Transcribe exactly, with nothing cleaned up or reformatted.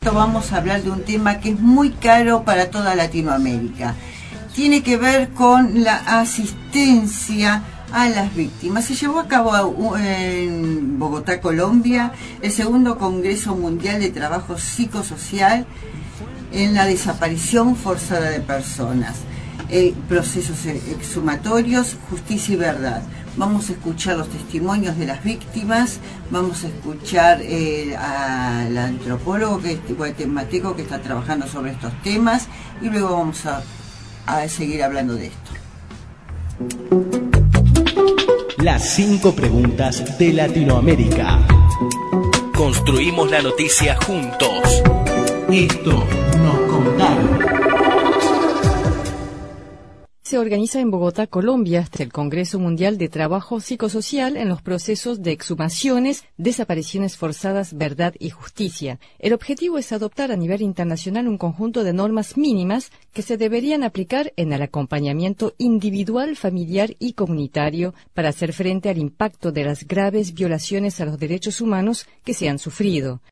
esto vamos a hablar de un tema que es muy caro para toda Latinoamérica. Tiene que ver con la asistencia a las víctimas. Se llevó a cabo en Bogotá, Colombia, el segundo Congreso Mundial de Trabajo Psicosocial en la desaparición forzada de personas, eh, procesos exhumatorios, justicia y verdad. Vamos a escuchar los testimonios de las víctimas, vamos a escuchar eh, al antropólogo que, guatemalteco que está trabajando sobre estos temas, y luego vamos a, a seguir hablando de esto. Las cinco preguntas de Latinoamérica. Construimos la noticia juntos. Esto nos contaron. Se organiza en Bogotá, Colombia, el Congreso Mundial de Trabajo Psicosocial en los procesos de exhumaciones, desapariciones forzadas, verdad y justicia. El objetivo es adoptar a nivel internacional un conjunto de normas mínimas que se deberían aplicar en el acompañamiento individual, familiar y comunitario para hacer frente al impacto de las graves violaciones a los derechos humanos que se han sufrido.